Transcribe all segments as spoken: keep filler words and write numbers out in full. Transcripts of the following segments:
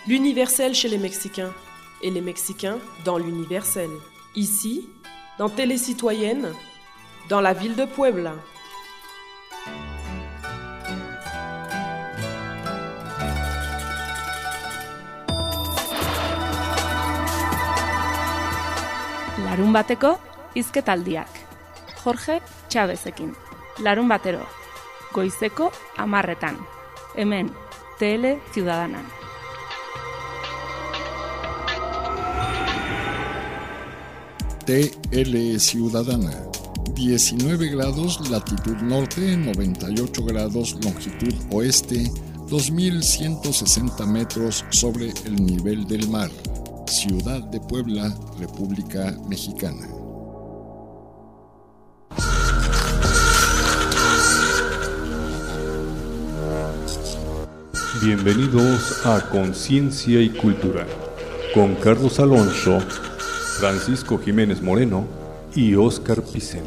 L'universel chez les Mexicains et les Mexicains dans l'universel. Ici, dans Télé Citoyenne, dans la ville de Puebla. Larun bateko hizketaldiak. Jorge Chavezekin. Larun batero. Goizeko hamarretan. Hemen, Tele Ciudadanan. T L Ciudadana, diecinueve grados latitud norte, noventa y ocho grados longitud oeste, dos mil ciento sesenta metros sobre el nivel del mar. Ciudad de Puebla, República Mexicana. Bienvenidos a Conciencia y Cultura, con Carlos Alonso, Francisco Jiménez Moreno y Óscar Picén.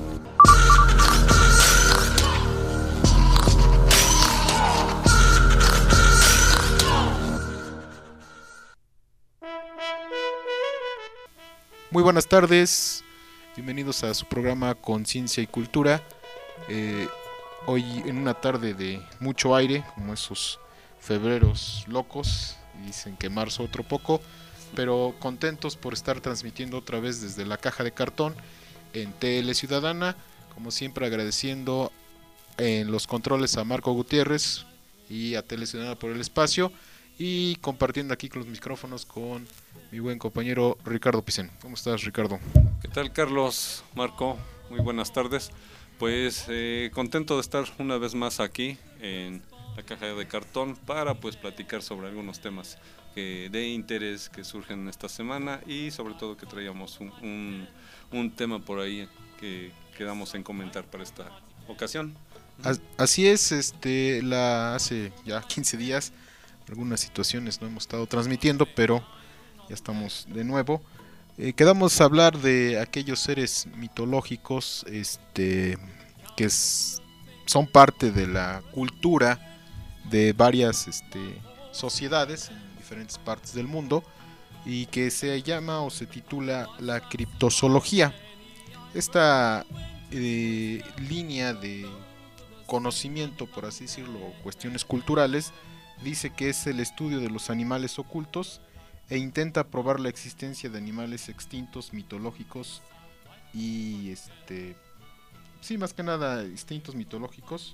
Muy buenas tardes, bienvenidos a su programa Conciencia y Cultura. Eh, hoy en una tarde de mucho aire, como esos febreros locos, y dicen que marzo otro poco, pero contentos por estar transmitiendo otra vez desde la caja de cartón en T L Ciudadana, como siempre agradeciendo en los controles a Marco Gutiérrez y a Tele Ciudadana por el espacio, y compartiendo aquí con los micrófonos con mi buen compañero Ricardo Picén. ¿Cómo estás, Ricardo? ¿Qué tal, Carlos? Marco, muy buenas tardes. Pues eh, contento de estar una vez más aquí en la caja de cartón para pues platicar sobre algunos temas que, de interés que surgen esta semana, y sobre todo que traíamos un, un, un tema por ahí que quedamos en comentar para esta ocasión. Así es, este, la hace ya quince días, algunas situaciones no hemos estado transmitiendo, pero ya estamos de nuevo. Eh, quedamos a hablar de aquellos seres mitológicos, este, que es, son parte de la cultura de varias este, sociedades en diferentes partes del mundo, y que se llama o se titula la criptozoología. Esta eh, línea de conocimiento, por así decirlo, cuestiones culturales, dice que es el estudio de los animales ocultos e intenta probar la existencia de animales extintos, mitológicos y este sí, más que nada extintos, mitológicos,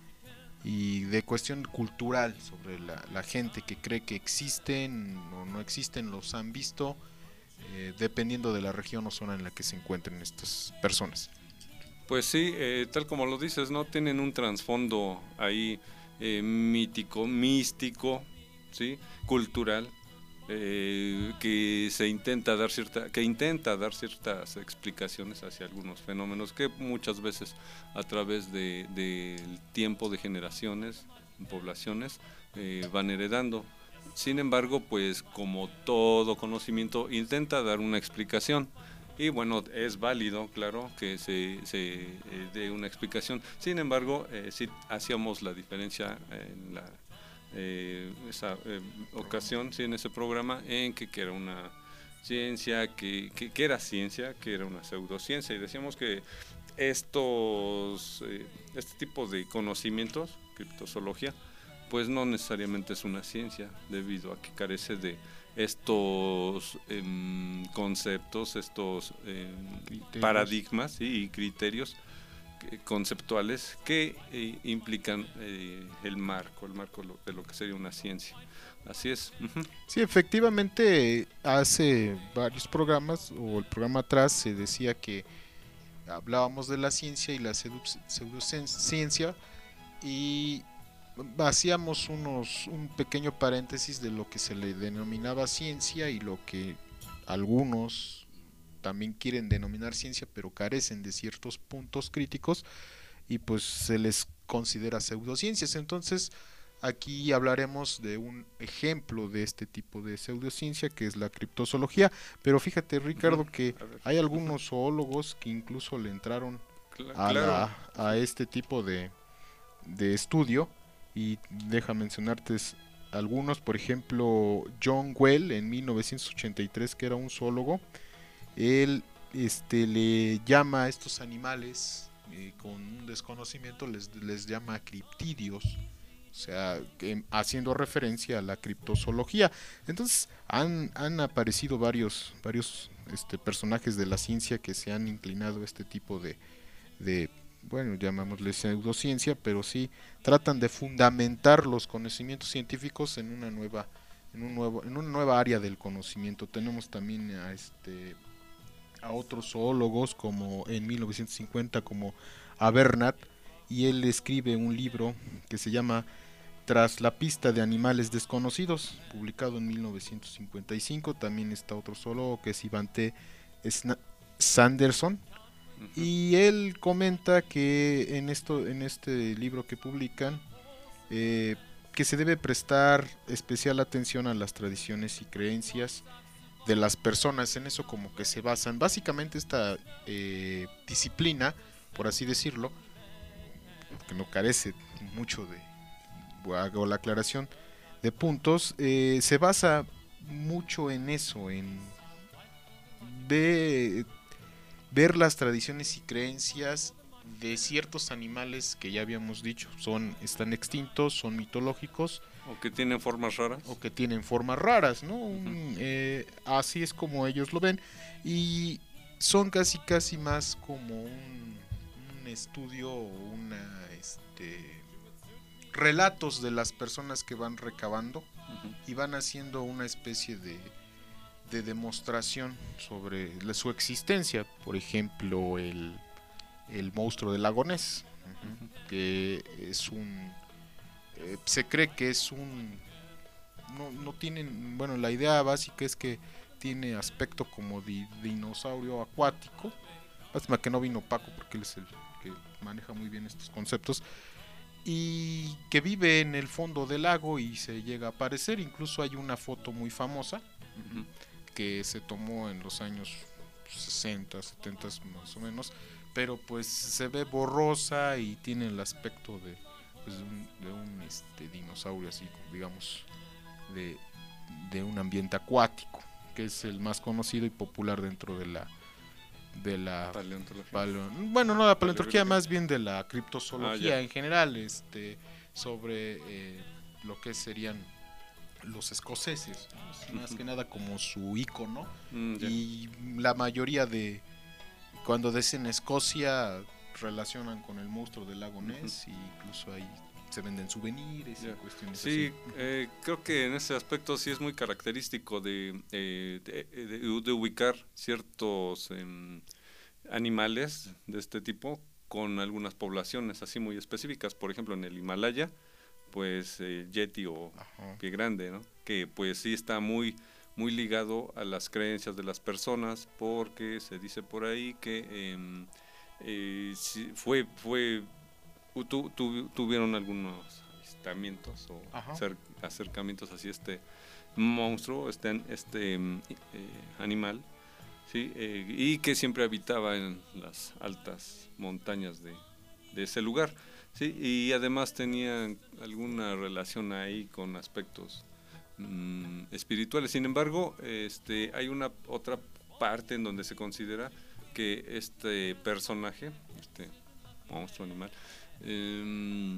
y de cuestión cultural sobre la, la gente que cree que existen o no existen, los han visto, eh, dependiendo de la región o zona en la que se encuentren estas personas. Pues sí, eh, tal como lo dices, ¿no? Tienen un trasfondo ahí eh, mítico, místico, ¿sí? Cultural, eh, que se intenta dar cierta, que intenta dar ciertas explicaciones hacia algunos fenómenos que muchas veces a través de, de del tiempo, de generaciones, poblaciones, eh, van heredando. Sin embargo, pues como todo conocimiento, intenta dar una explicación. Y bueno, es válido, claro, que se, se eh, dé una explicación. Sin embargo, eh, sí hacíamos la diferencia en la, eh, esa eh, ocasión, sí, en ese programa, en que, que era una ciencia, que, que, que era ciencia, que era una pseudociencia. Y decíamos que estos, eh, este tipo de conocimientos, criptozoología, pues no necesariamente es una ciencia, debido a que carece de estos eh, conceptos, estos eh, paradigmas, ¿sí? Y criterios eh, conceptuales que eh, implican eh, el marco, el marco de lo que sería una ciencia. Así es. Uh-huh. Sí, efectivamente, hace varios programas, o el programa atrás, se decía que hablábamos de la ciencia y la pseudociencia, y hacíamos unos un pequeño paréntesis de lo que se le denominaba ciencia y lo que algunos también quieren denominar ciencia, pero carecen de ciertos puntos críticos, y pues se les considera pseudociencias. Entonces aquí hablaremos de un ejemplo de este tipo de pseudociencia, que es la criptozoología. Pero fíjate, Ricardo, que hay algunos zoólogos que incluso le entraron a, la, a este tipo de, de estudio. Y deja mencionarte algunos, por ejemplo, John Well en mil novecientos ochenta y tres, que era un zoólogo, él este, le llama a estos animales eh, con un desconocimiento, les, les llama criptidios, o sea, que, haciendo referencia a la criptozoología. Entonces han, han aparecido varios, varios este, personajes de la ciencia que se han inclinado a este tipo de, de bueno, llamámosle pseudociencia, pero sí tratan de fundamentar los conocimientos científicos en una nueva, en un nuevo, en una nueva área del conocimiento. Tenemos también a este a otros zoólogos, como en mil novecientos cincuenta, como a Bernat, y él escribe un libro que se llama Tras la pista de animales desconocidos, publicado en mil novecientos cincuenta y cinco. También está otro zoólogo que es Ivante Sanderson, uh-huh. Y él comenta que en esto, en este libro que publican, eh, que se debe prestar especial atención a las tradiciones y creencias de las personas. En eso como que se basan básicamente esta eh, disciplina, por así decirlo, que no carece mucho de, hago la aclaración de puntos, eh, se basa mucho en eso, en de ver las tradiciones y creencias de ciertos animales que ya habíamos dicho, son están extintos, son mitológicos, o que tienen formas raras, o que tienen formas raras, ¿no? Uh-huh. Eh, así es como ellos lo ven, y son casi casi más como un, un estudio o una este relatos de las personas que van recabando, uh-huh. Y van haciendo una especie de de demostración sobre la, su existencia. Por ejemplo, el el monstruo del lago Ness, uh-huh. Que es un eh, se cree que es un no, no tienen, bueno, la idea básica es que tiene aspecto como de dinosaurio acuático. Lástima que no vino Paco, porque él es el que maneja muy bien estos conceptos, y que vive en el fondo del lago y se llega a aparecer. Incluso hay una foto muy famosa, uh-huh. que se tomó en los años sesenta, setenta más o menos, pero pues se ve borrosa y tiene el aspecto de, pues, de un, de un este, dinosaurio así, digamos, de, de un ambiente acuático, que es el más conocido y popular dentro de la de la paleontología. Paleo, bueno, no la paleontología, más bien de la criptozoología ah, en general, este sobre eh, lo que serían los escoceses, ¿no? Más uh-huh. que nada como su ícono, mm, y la mayoría de cuando dicen Escocia relacionan con el monstruo del lago Ness, uh-huh. Y incluso ahí se venden souvenirs yeah. y cuestiones sí, así. Eh, creo que en ese aspecto sí es muy característico de, eh, de, de, de ubicar ciertos eh, animales de este tipo con algunas poblaciones así muy específicas. Por ejemplo, en el Himalaya, pues eh, Yeti o Ajá. Pie Grande, ¿no? Que pues sí está muy muy ligado a las creencias de las personas, porque se dice por ahí que eh, eh, sí, fue fue tu, tu, tuvieron algunos avistamientos o acer, acercamientos hacia este monstruo, este este eh, animal, sí, eh, y que siempre habitaba en las altas montañas de, de ese lugar. Sí, y además tenían alguna relación ahí con aspectos mmm, espirituales. Sin embargo, este, hay una otra parte en donde se considera que este personaje, este monstruo animal, eh,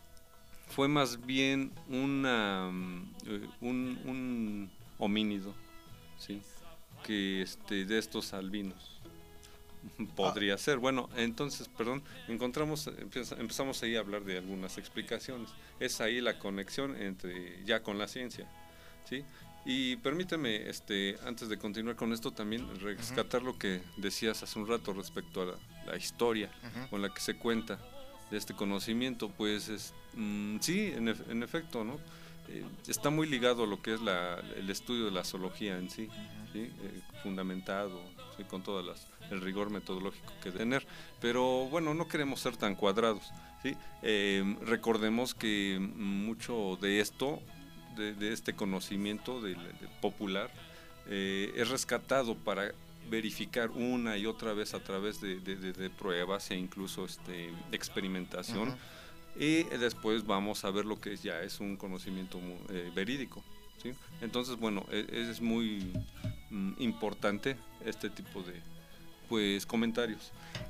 fue más bien una eh, un, un homínido, sí, que este de estos albinos. Podría ah. ser. Bueno, entonces, perdón, encontramos, empezamos ahí a hablar de algunas explicaciones. Es ahí la conexión entre ya con la ciencia, ¿sí? Y permíteme, este, antes de continuar con esto, también rescatar uh-huh. lo que decías hace un rato respecto a la, la historia uh-huh. con la que se cuenta de este conocimiento. Pues es, mmm, sí, en, ef- en efecto, ¿no? Eh, está muy ligado a lo que es la, el estudio de la zoología en sí, uh-huh. ¿sí? Eh, fundamentado, ¿sí? Con todas las el rigor metodológico que debe tener, pero bueno, no queremos ser tan cuadrados, ¿sí? Eh, recordemos que mucho de esto, de, de este conocimiento de, de popular, eh, es rescatado para verificar una y otra vez a través de, de, de, de pruebas e incluso este, experimentación, uh-huh. y después vamos a ver lo que ya es un conocimiento eh, verídico, ¿sí? Entonces, bueno, es, es muy mm, importante este tipo de pues comentarios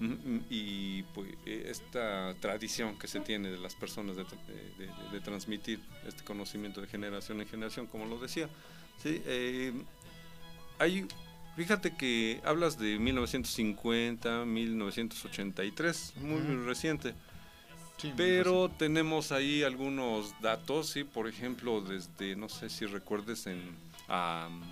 y pues esta tradición que se tiene de las personas de, de, de, de transmitir este conocimiento de generación en generación, como lo decía, ¿sí? Eh, hay, fíjate que hablas de mil novecientos cincuenta, mil novecientos ochenta y tres, muy, muy reciente. Sí, pero muy tenemos ahí algunos datos, ¿sí? Por ejemplo, desde, no sé si recuerdes en um,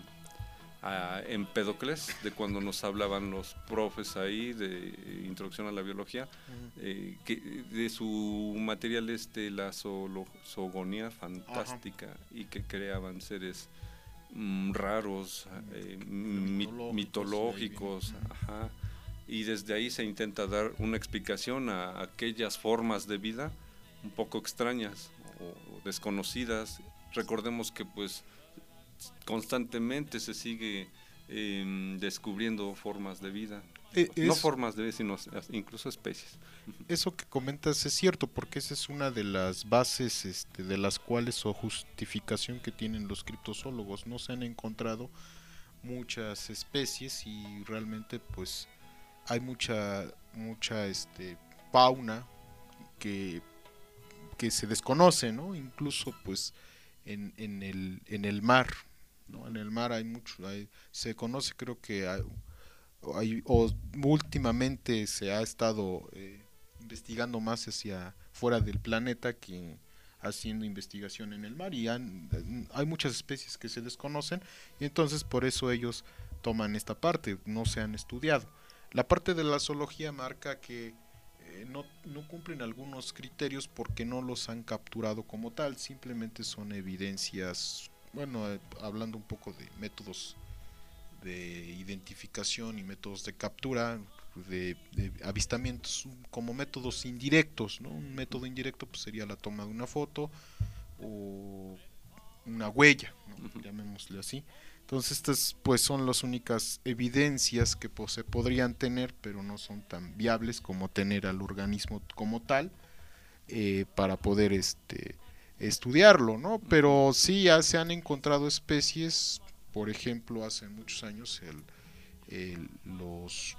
a Empédocles, de cuando nos hablaban los profes ahí de introducción a la biología, uh-huh. eh, que de su material este la zoogonía fantástica, uh-huh. y que creaban seres mm, raros, eh, mitológicos, mitológicos ajá, y desde ahí se intenta dar una explicación a aquellas formas de vida un poco extrañas o desconocidas. Recordemos que pues constantemente se sigue eh, descubriendo formas de vida, eh, no es, formas de vida, sino incluso especies. Eso que comentas es cierto, porque esa es una de las bases este, de las cuales o justificación que tienen los criptozoólogos. No se han encontrado muchas especies y realmente pues hay mucha mucha este fauna que que se desconoce, ¿no? Incluso pues en, en el en el mar, ¿no? En el mar hay mucho, hay, se conoce, creo que hay, hay o últimamente se ha estado eh, investigando más hacia fuera del planeta que haciendo investigación en el mar, y han, hay muchas especies que se desconocen y entonces por eso ellos toman esta parte, no se han estudiado. La parte de la zoología marca que eh, no, no cumplen algunos criterios porque no los han capturado como tal, simplemente son evidencias. Bueno, eh, hablando un poco de métodos de identificación y métodos de captura, de, de avistamientos como métodos indirectos, ¿no? Un método indirecto pues sería la toma de una foto o una huella, ¿no? Uh-huh. Llamémosle así. Entonces estas pues son las únicas evidencias que pues, se podrían tener, pero no son tan viables como tener al organismo como tal eh, para poder este estudiarlo, ¿no? Pero sí ya se han encontrado especies, por ejemplo, hace muchos años el, el los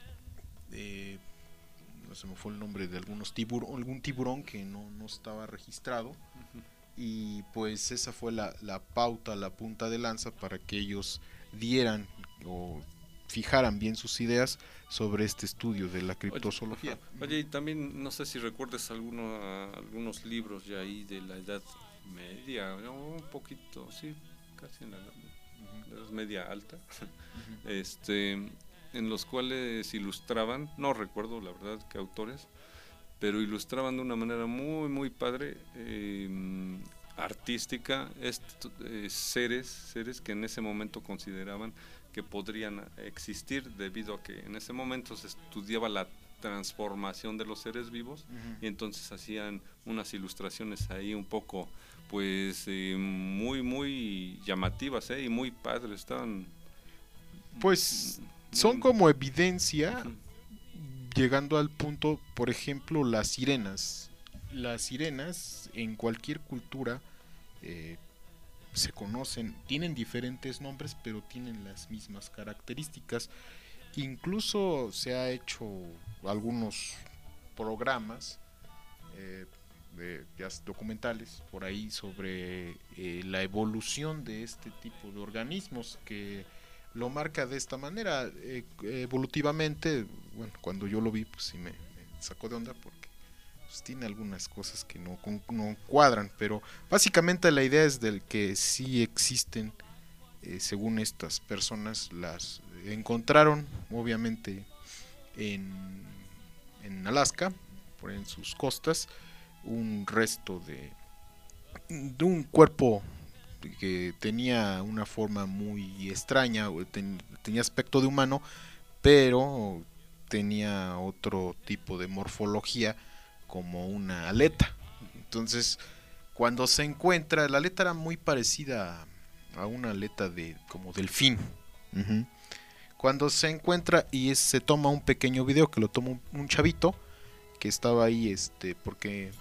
eh, no se me fue el nombre de algunos tiburón, algún tiburón que no, no estaba registrado, uh-huh. Y pues esa fue la, la pauta, la punta de lanza para que ellos dieran o fijaran bien sus ideas sobre este estudio de la criptozoología. Oye, oye, y también no sé si recuerdes alguno, algunos libros ya ahí de la Edad Media, ¿no? Un poquito, sí, casi en la Edad, uh-huh. Edad Media alta, uh-huh. este, en los cuales ilustraban, no recuerdo la verdad qué autores, pero ilustraban de una manera muy muy padre, eh, artística, est- eh, seres, seres que en ese momento consideraban que podrían existir debido a que en ese momento se estudiaba la transformación de los seres vivos, uh-huh. Y entonces hacían unas ilustraciones ahí un poco pues eh, muy muy llamativas, eh, y muy padres, estaban pues muy, son como evidencia, uh-huh. Llegando al punto, por ejemplo, las sirenas. Las sirenas en cualquier cultura eh, se conocen, tienen diferentes nombres, pero tienen las mismas características. Incluso se ha hecho algunos programas eh, de, de documentales por ahí sobre eh, la evolución de este tipo de organismos que lo marca de esta manera, eh, evolutivamente. Bueno, cuando yo lo vi pues sí me, me sacó de onda porque pues, tiene algunas cosas que no, no cuadran, pero básicamente la idea es del que sí existen, eh, según estas personas, las encontraron obviamente en, en Alaska, por en sus costas, un resto de, de un cuerpo que tenía una forma muy extraña, ten, tenía aspecto de humano, pero tenía otro tipo de morfología como una aleta. Entonces, cuando se encuentra, la aleta era muy parecida a una aleta de como delfín. Uh-huh. Cuando se encuentra y es, se toma un pequeño video que lo toma un, un chavito que estaba ahí, este, porque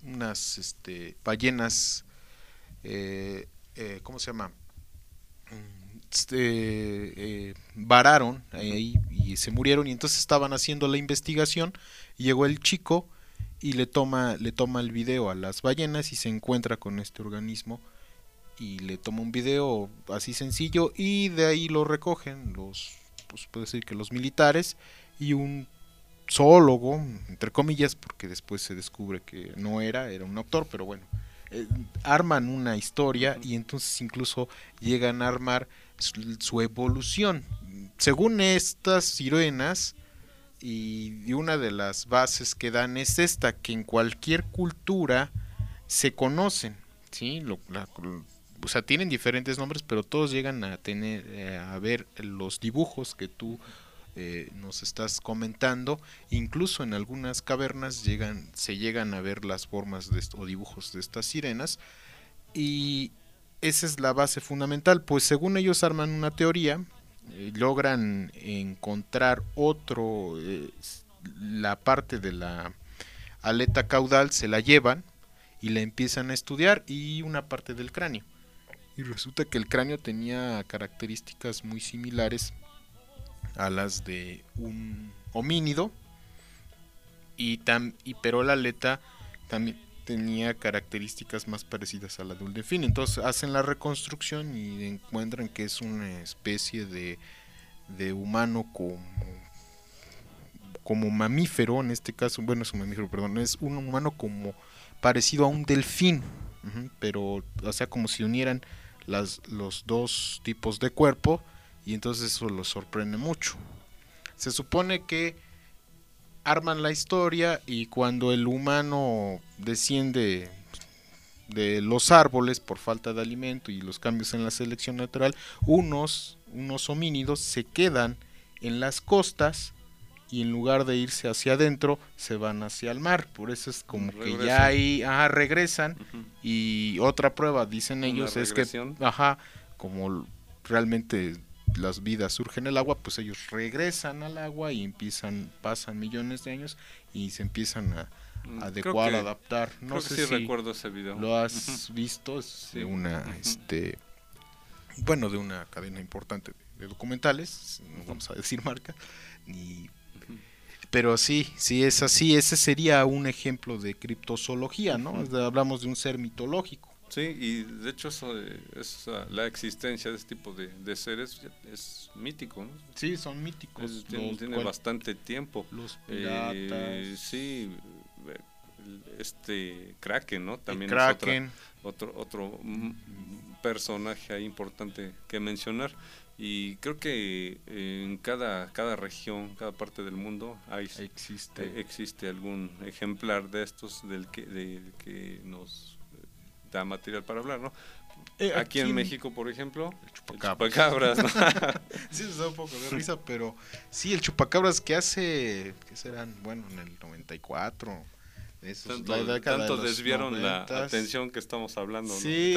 unas este, ballenas, eh, eh, ¿cómo se llama? Este, eh, vararon ahí y se murieron, y entonces estaban haciendo la investigación y llegó el chico y le toma le toma el video a las ballenas y se encuentra con este organismo y le toma un video así sencillo, y de ahí lo recogen los, pues puede decir que los militares y un zoólogo, entre comillas, porque después se descubre que no era, era un autor, pero bueno, eh, arman una historia y entonces incluso llegan a armar su, su evolución. Según estas sirenas, y una de las bases que dan es esta, que en cualquier cultura se conocen, ¿sí? Lo, la, o sea, tienen diferentes nombres, pero todos llegan a tener, eh, a ver los dibujos que tú eh, nos estás comentando. Incluso en algunas cavernas llegan, se llegan a ver las formas de, o dibujos de estas sirenas, y esa es la base fundamental. Pues según ellos arman una teoría, eh, logran encontrar otro, eh, la parte de la aleta caudal se la llevan y la empiezan a estudiar, y una parte del cráneo. Y resulta que el cráneo tenía características muy similares a las de un homínido, y, tam, y pero la aleta también tenía características más parecidas a la de un delfín. Entonces hacen la reconstrucción y encuentran que es una especie de, de humano como, como mamífero, en este caso, bueno, es un mamífero, perdón, es un humano como parecido a un delfín, uh-huh, pero o sea, como si unieran las, los dos tipos de cuerpo, y entonces eso los sorprende mucho. Se supone que arman la historia, y cuando el humano desciende de los árboles por falta de alimento y los cambios en la selección natural, unos, unos homínidos se quedan en las costas, y en lugar de irse hacia adentro se van hacia el mar. Por eso es como regresan. Que ya ahí ajá, regresan, uh-huh. Y otra prueba, dicen Una ellos, regresión. Es que ajá, como realmente las vidas surgen en el agua, pues ellos regresan al agua y empiezan, pasan millones de años y se empiezan a, a adecuar, que, adaptar. No sé sí si recuerdo ese video. Lo has uh-huh. visto, es sí. de una uh-huh. este bueno, de una cadena importante de documentales, no uh-huh. vamos a decir marca, y pero sí, sí es así. Ese sería un ejemplo de criptozoología, ¿no? Uh-huh. Hablamos de un ser mitológico. Sí, y de hecho eso, es, la existencia de este tipo de, de seres es mítico, ¿no? Sí, son míticos. Es, tiene tiene cual, bastante tiempo. Los piratas. Eh, sí, este Kraken, ¿no? También El Kraken. es otra, otro, otro mm, personaje ahí importante que mencionar. Y creo que en cada cada región, cada parte del mundo hay existe eh, existe algún ejemplar de estos del que de, que nos da material para hablar, ¿no? Eh, aquí, aquí en México, por ejemplo, el chupacabras, el chupacabras, ¿no? Sí, nos da un poco de risa, pero sí, el chupacabras que hace, ¿qué serán? Bueno, en el noventa y cuatro. Esos, tanto la tanto de desviaron noventas. La atención que estamos hablando, ¿no? Sí.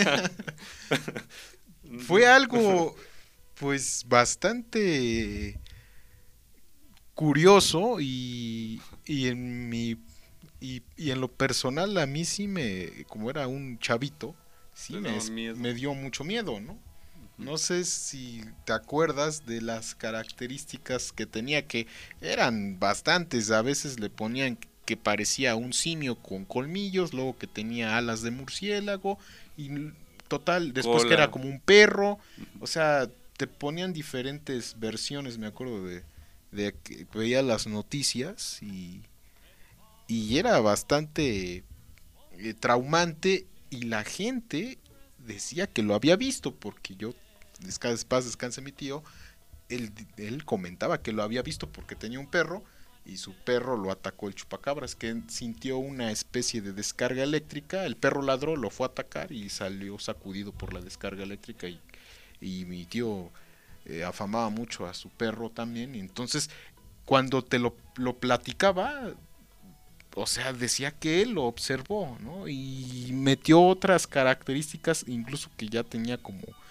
Fue algo pues bastante curioso, y, y en mi y, y en lo personal a mí sí me, como era un chavito, sí me, me dio mucho miedo, ¿no? No sé si te acuerdas de las características que tenía, que eran bastantes. A veces le ponían que parecía un simio con colmillos, luego que tenía alas de murciélago, y total, después Cola. Que era como un perro, o sea, te ponían diferentes versiones. Me acuerdo de, de que veía las noticias y, y era bastante eh, traumante, y la gente decía que lo había visto, porque yo, paz descanse mi tío, él, él comentaba que lo había visto porque tenía un perro y su perro lo atacó el chupacabras, que sintió una especie de descarga eléctrica, el perro ladró, lo fue a atacar y salió sacudido por la descarga eléctrica, y y mi tío eh, afamaba mucho a su perro también, y entonces cuando te lo, lo platicaba, o sea, decía que él lo observó, ¿no? Y metió otras características, incluso que ya tenía como,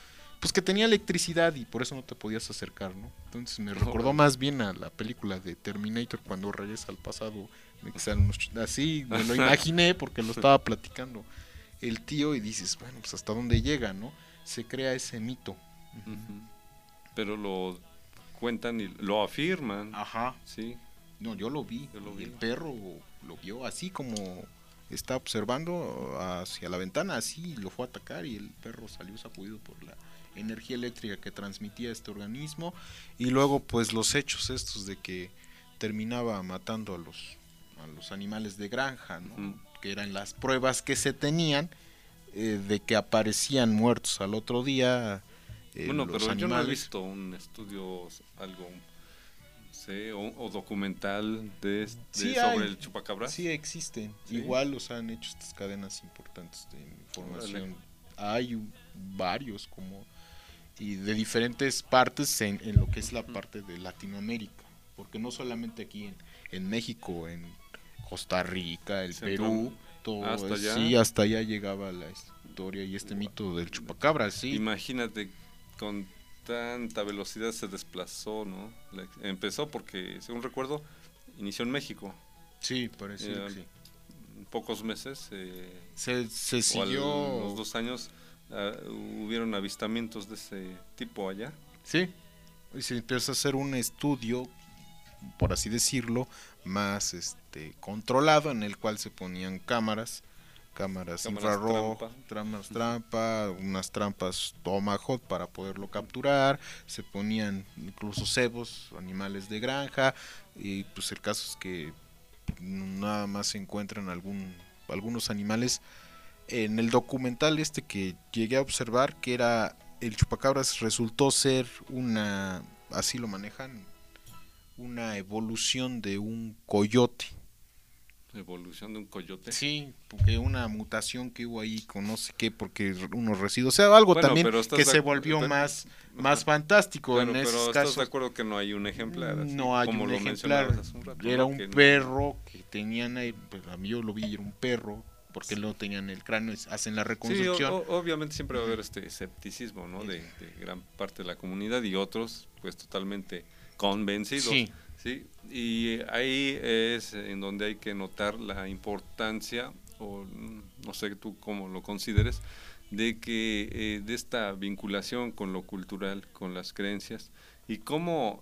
pues que tenía electricidad y por eso no te podías acercar, ¿no? Entonces me recordó más bien a la película de Terminator cuando regresa al pasado, de que salen unos ch- así me lo imaginé porque lo estaba platicando el tío y dices, bueno, pues hasta dónde llega, ¿no? Se crea ese mito. Ujú. Pero lo cuentan y lo afirman, Ajá. sí. No, yo lo vi. Yo lo y vi. El perro lo vio así como está observando hacia la ventana, así lo fue a atacar y el perro salió sacudido por la energía eléctrica que transmitía este organismo y luego pues los hechos estos de que terminaba matando a los a los animales de granja, ¿no? Ujú. Que eran las pruebas que se tenían eh, de que aparecían muertos al otro día. eh, Bueno, los pero yo no he animales. visto un estudio, algo, no sé, o, o documental de, este- Sí de- sobre hay. el chupacabras. Sí existen, Sí. igual los han hecho estas cadenas importantes de información. Hay un- varios como y de diferentes partes en, en lo que es la parte de Latinoamérica, porque no solamente aquí en, en México, en Costa Rica, el Centro- Perú, todo hasta es- allá. sí, hasta allá llegaba la historia y este mito del chupacabras, sí. Imagínate, con tanta velocidad se desplazó, ¿no? La- empezó porque, según recuerdo, inició en México. Sí, parece Eh, que sí. En pocos meses, eh, Se, se o a siguió. los dos años, ah, hubieron avistamientos de ese tipo allá. Sí, y se empieza a hacer un estudio, por así decirlo, más este controlado, en el cual se ponían cámaras, cámaras, Cámaras infrarrojo, trampa. trampas trampa, unas trampas Tomahawk para poderlo capturar, se ponían incluso cebos, animales de granja, y pues el caso es que nada más se encuentran algún, algunos animales. En el documental este que llegué a observar, que era el chupacabras, resultó ser una, así lo manejan, una evolución de un coyote. Evolución de un coyote. Sí, porque una mutación que hubo ahí con no sé qué, porque unos residuos, o sea, algo Bueno, también pero estás que de se acu- volvió de- más, Ajá. más fantástico Claro, en pero esos ¿estás casos. de acuerdo que no hay un ejemplar? Así, No hay como un lo ejemplar, mencionabas hace un rato, era ¿no? un Que no- perro que tenían ahí, pues a mí yo lo vi, era un perro, porque lo tenían el cráneo, es- hacen la Sí, reconstrucción. o- o- obviamente siempre va a haber este escepticismo, ¿no? De, de gran parte de la comunidad y otros, pues totalmente convencidos. Sí. Sí, y ahí es en donde hay que notar la importancia, o mm, no sé tú cómo lo consideres, de que eh, de esta vinculación con lo cultural, con las creencias, y cómo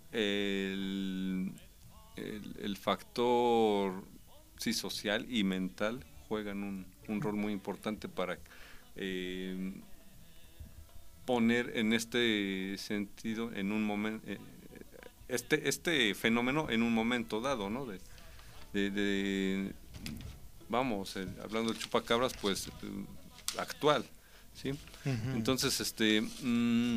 el, el, el factor sí, social y mental juegan un, un rol muy importante para eh, poner en este sentido, en un momento, eh, este este fenómeno en un momento dado, ¿no? De, de, de vamos, eh, hablando de chupacabras, pues eh, actual, ¿sí? Ujú. Entonces, este mm,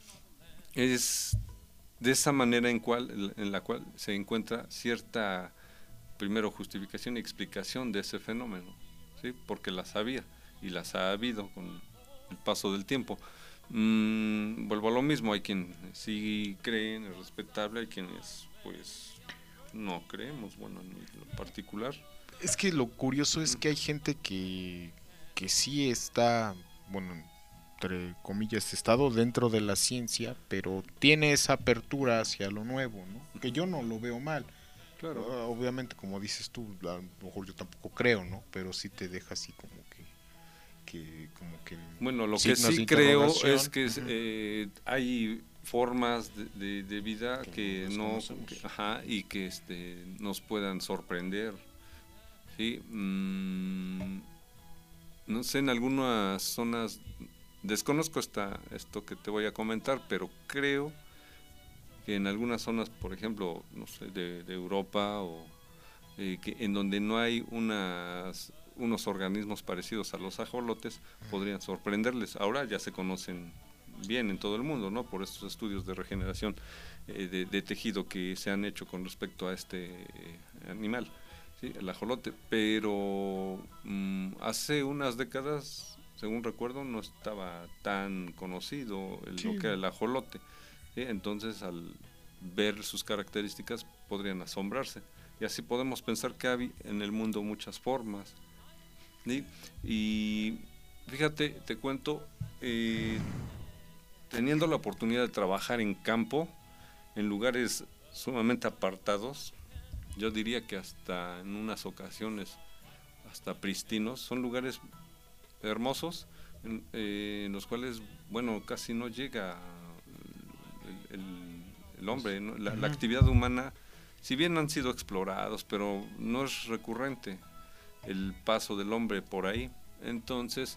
es de esa manera en cual en la cual se encuentra cierta primero justificación y explicación de ese fenómeno, ¿sí? Porque las había y las ha habido con el paso del tiempo. Mm, vuelvo a lo mismo, hay quien sí creen, es respetable, hay quienes pues no creemos, bueno, en lo particular. Es que lo curioso es que hay gente que, que sí está, bueno, entre comillas, estado dentro de la ciencia, pero tiene esa apertura hacia lo nuevo, ¿no? Que yo no lo veo mal. Claro. Ah, obviamente, como dices tú, a lo mejor yo tampoco creo, ¿no? Pero sí te deja así como que, que como que Bueno, lo que signos sí de creo interrogación. es que es, Ujú. eh, hay formas de, de- de vida Que que no no, desconocemos. que- ajá, y que este nos puedan sorprender, sí. Mm, no sé, en algunas zonas desconozco esta esto que te voy a comentar, pero creo que en algunas zonas, por ejemplo, no sé, de, de Europa o eh, que en donde no hay unas unos organismos parecidos a los ajolotes, podrían sorprenderles. Ahora ya se conocen bien en todo el mundo, ¿no? Por estos estudios de regeneración eh, de, de tejido que se han hecho con respecto a este eh, animal, ¿sí? El ajolote. Pero mm, hace unas décadas, según recuerdo, no estaba tan conocido el, Sí. lo que era el ajolote. ¿Sí? Entonces, al ver sus características, podrían asombrarse. Y así podemos pensar que hay en el mundo muchas formas. ¿Sí? Y fíjate, te cuento, eh, teniendo la oportunidad de trabajar en campo, en lugares sumamente apartados, yo diría que hasta en unas ocasiones hasta pristinos, son lugares hermosos en, eh, en los cuales, bueno, casi no llega el, el, el hombre, ¿no? la, la actividad humana, si bien han sido explorados, pero no es recurrente el paso del hombre por ahí. Entonces,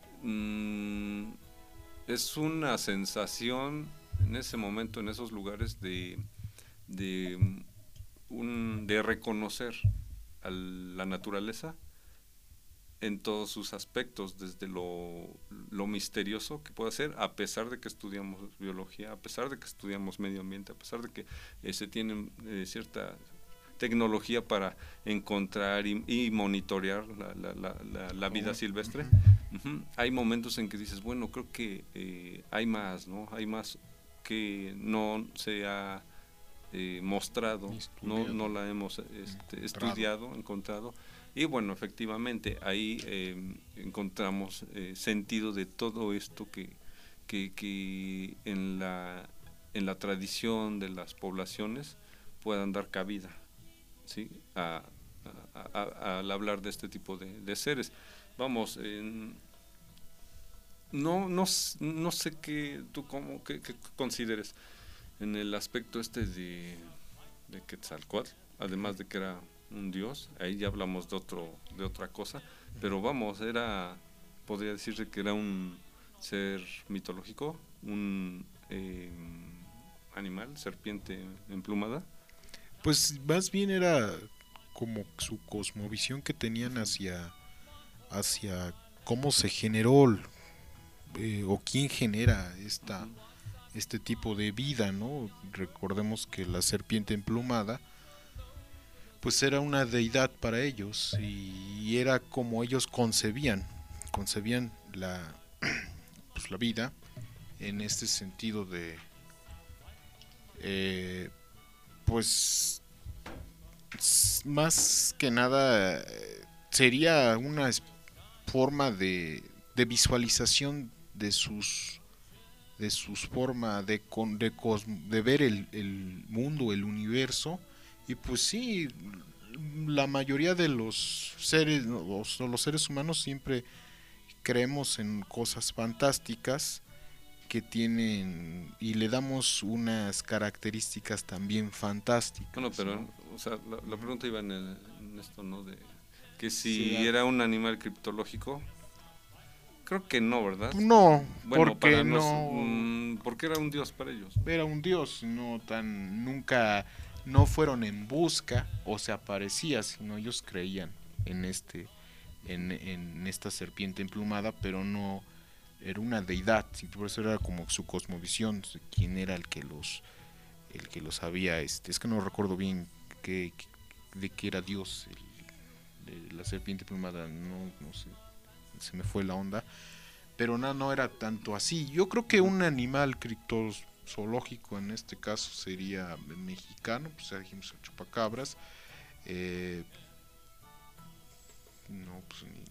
mmm, es una sensación en ese momento, en esos lugares, de, de, un, de reconocer a la naturaleza en todos sus aspectos, desde lo, lo misterioso que puede ser, a pesar de que estudiamos biología, a pesar de que estudiamos medio ambiente, a pesar de que eh, se tiene eh, cierta tecnología para encontrar y, y monitorear la, la, la, la, la vida silvestre. Uh-huh. Uh-huh. Hay momentos en que dices, bueno, creo que eh, hay más, ¿no? Hay más que no se ha eh, mostrado, no, no la hemos este, estudiado, encontrado. Y bueno, efectivamente, ahí eh, encontramos eh, sentido de todo esto que, que, que en, la, en la tradición de las poblaciones puedan dar cabida, ¿sí? a, a, a, al hablar de este tipo de, de seres. Vamos, eh, no, no, no sé qué tú cómo, qué, qué consideres en el aspecto este de, de Quetzalcóatl, además de que era un dios, ahí ya hablamos de otro de otra cosa, pero vamos, era, podría decirse que era un ser mitológico, un eh, animal, serpiente emplumada. Pues más bien era como su cosmovisión que tenían hacia hacia cómo se generó eh, o quién genera esta este tipo de vida, ¿no? Recordemos que la serpiente emplumada pues era una deidad para ellos y era como ellos concebían, concebían la, pues la vida en este sentido de, eh, pues más que nada sería una forma de, de visualización de sus, de sus formas de, de, de ver el, el mundo, el universo. Y pues sí, la mayoría de los seres, los, los seres humanos siempre creemos en cosas fantásticas que tienen y le damos unas características también fantásticas. Bueno, pero ¿no? O sea, la, la pregunta iba en, el, en esto, ¿no? De que si sí, era un animal criptológico. Creo que no, ¿verdad? No, bueno, porque para no, nos, mmm, porque era un dios para ellos. Era un dios, no tan nunca. No fueron en busca o se aparecía, sino ellos creían en este en, en esta serpiente emplumada, pero no era una deidad, por eso era como su cosmovisión, quién era el que los el que los había, este, es que no recuerdo bien que, de qué era Dios el, de la serpiente emplumada, no, no sé, se me fue la onda, pero no, no era tanto así. Yo creo que un animal criptos zoológico en este caso sería mexicano, pues ya dijimos el chupacabras, eh, no, pues, ni,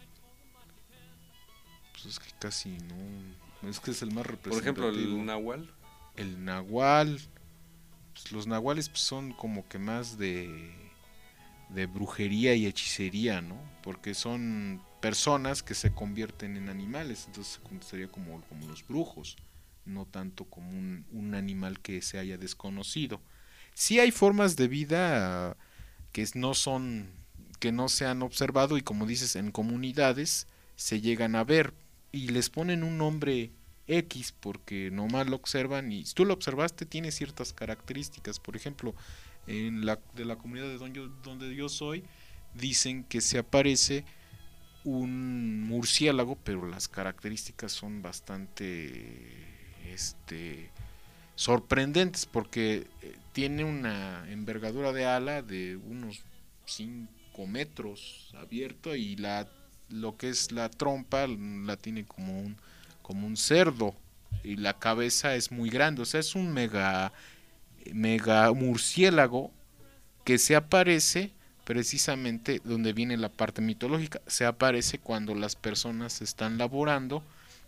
pues es que casi no, es que es el más representativo. Por ejemplo, el nahual. El nahual, pues los nahuales pues son como que más de, de brujería y hechicería, ¿no? Porque son personas que se convierten en animales, entonces sería como, como los brujos. No tanto como un, un animal que se haya desconocido. Sí hay formas de vida que no son, que no se han observado y como dices, en comunidades se llegan a ver y les ponen un nombre X porque nomás lo observan y si tú lo observaste tiene ciertas características. Por ejemplo, en la de la comunidad de donde yo, donde yo soy, dicen que se aparece un murciélago, pero las características son bastante este sorprendentes porque tiene una envergadura de ala de unos cinco metros abierto y la lo que es la trompa la tiene como un como un cerdo y la cabeza es muy grande, o sea, es un mega mega murciélago que se aparece precisamente donde viene la parte mitológica, se aparece cuando las personas están laborando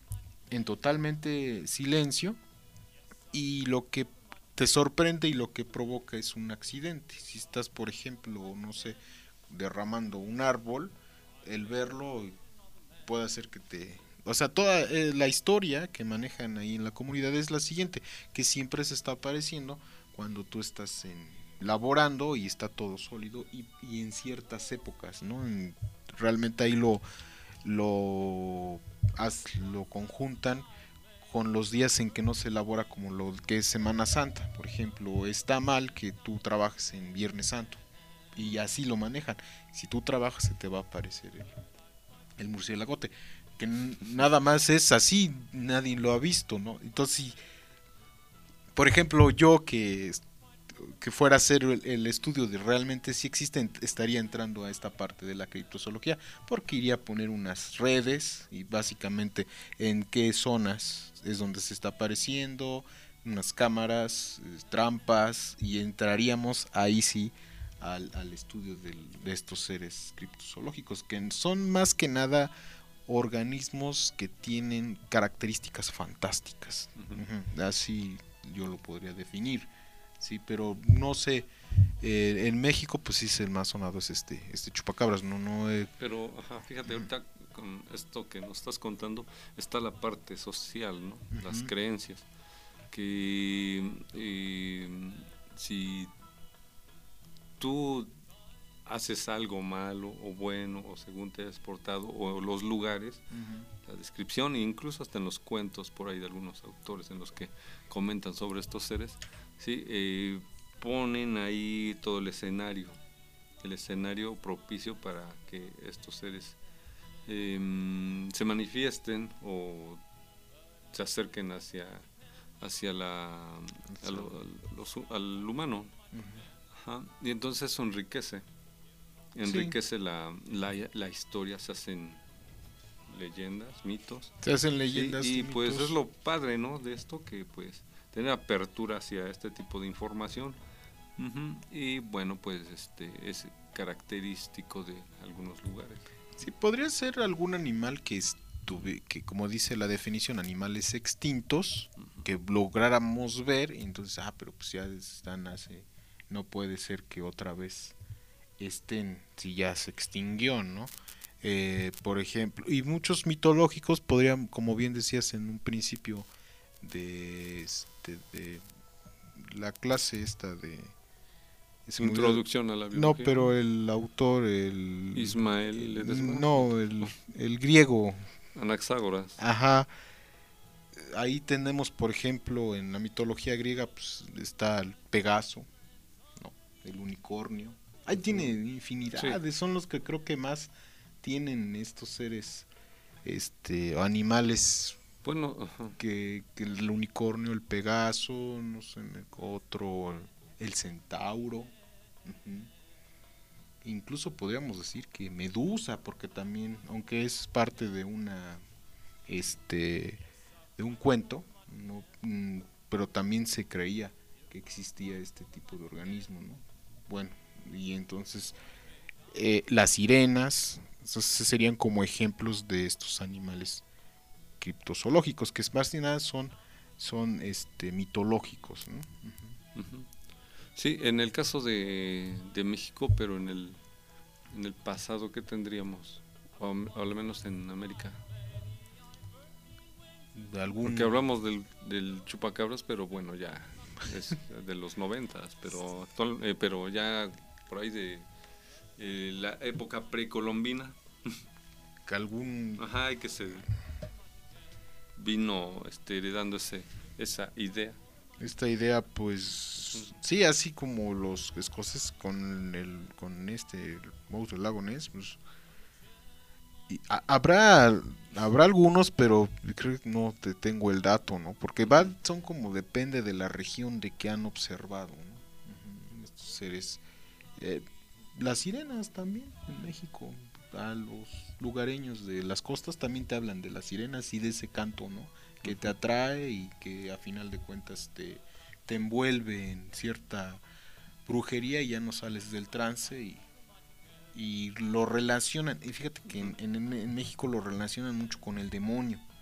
en totalmente silencio, y lo que te sorprende y lo que provoca es un accidente. Si estás, por ejemplo, no sé, derramando un árbol, el verlo puede hacer que te... O sea, toda eh, la historia que manejan ahí en la comunidad es la siguiente, que siempre se está apareciendo cuando tú estás en, laborando y está todo sólido, y, y en ciertas épocas, ¿no? En, realmente ahí lo lo, as, lo conjuntan con los días en que no se elabora, como lo que es Semana Santa. Por ejemplo, está mal que tú trabajes en Viernes Santo, y así lo manejan. Si tú trabajas, se te va a aparecer el, el murciélagote, que n- nada más es así, nadie lo ha visto, ¿no? Entonces, si, por ejemplo, yo que, que fuera a hacer el, el estudio de realmente si existen, estaría entrando a esta parte de la criptozoología, porque iría a poner unas redes y básicamente en qué zonas es donde se está apareciendo, unas cámaras, eh, trampas, y entraríamos ahí sí al, al estudio del, de estos seres criptozoológicos, que son más que nada organismos que tienen características fantásticas. Uh-huh. Uh-huh. Así yo lo podría definir, sí, pero no sé, eh, en México pues sí es el más sonado, es este este chupacabras, no no eh. Pero ajá, fíjate, ahorita con esto que nos estás contando está la parte social, ¿no? Uh-huh. Las creencias, que eh, si tú haces algo malo o bueno, o según te has portado, o los lugares, uh-huh, la descripción, e incluso hasta en los cuentos por ahí de algunos autores en los que comentan sobre estos seres, ¿sí? Eh, ponen ahí todo el escenario, el escenario propicio para que estos seres eh, se manifiesten o se acerquen hacia, hacia la, al, al, al humano. Uh-huh. Ajá. Y entonces eso enriquece. Enriquece sí. la, la, la historia, se hacen leyendas, mitos. Se hacen leyendas y, y, y mitos. pues es lo padre, ¿no? De esto, que pues tener apertura hacia este tipo de información. Uh-huh. Y bueno, pues este es característico de algunos lugares. Sí, podría ser algún animal que estuve, que como dice la definición, animales extintos, uh-huh, que lográramos ver, y entonces, ah, pero pues ya están hace, no puede ser que otra vez estén, si ya se extinguió, ¿no? Eh, por ejemplo, y muchos mitológicos podrían, como bien decías en un principio, de, este, de la clase esta de Introducción a la biología. No, pero el autor, el Ismael Ledesma. No, el, el griego. Anaxágoras. Ajá. Ahí tenemos, por ejemplo, en la mitología griega, pues está el Pegaso, ¿no? El unicornio. Ahí tiene infinidades, sí. Son los que creo que más tienen estos seres, este, animales, bueno, ajá, que, que el unicornio, el Pegaso, no sé, otro, el centauro, uh-huh. Incluso podríamos decir que Medusa, porque también, aunque es parte de una, este, de un cuento, no, mm, pero también se creía que existía este tipo de organismo, ¿no? Bueno. Y entonces eh, las sirenas, esos serían como ejemplos de estos animales criptozoológicos, que más que nada son, son este, mitológicos, ¿no? Uh-huh. Uh-huh. Sí, en el caso de, de México, pero en el en el pasado, ¿qué tendríamos? O, o al menos en América. De algún... Porque hablamos del, del chupacabras, pero bueno, ya es de los noventas, pero actual, eh, pero ya por ahí de eh, la época precolombina, que algún ajá, y que se vino este, heredando ese, esa idea. Esta idea, pues, sí, así como los escoceses con el con este el monstruo del lago Ness, pues, y a, habrá habrá algunos, pero creo que no te tengo el dato, ¿no? Porque va, son como depende de la región de que han observado, ¿no? Uh-huh. Estos seres, eh, las sirenas también en México, a los lugareños de las costas también te hablan de las sirenas y de ese canto, ¿no? Que te atrae y que a final de cuentas te, te envuelve en cierta brujería y ya no sales del trance, y, y lo relacionan, y fíjate que en, en, en México lo relacionan mucho con el demonio,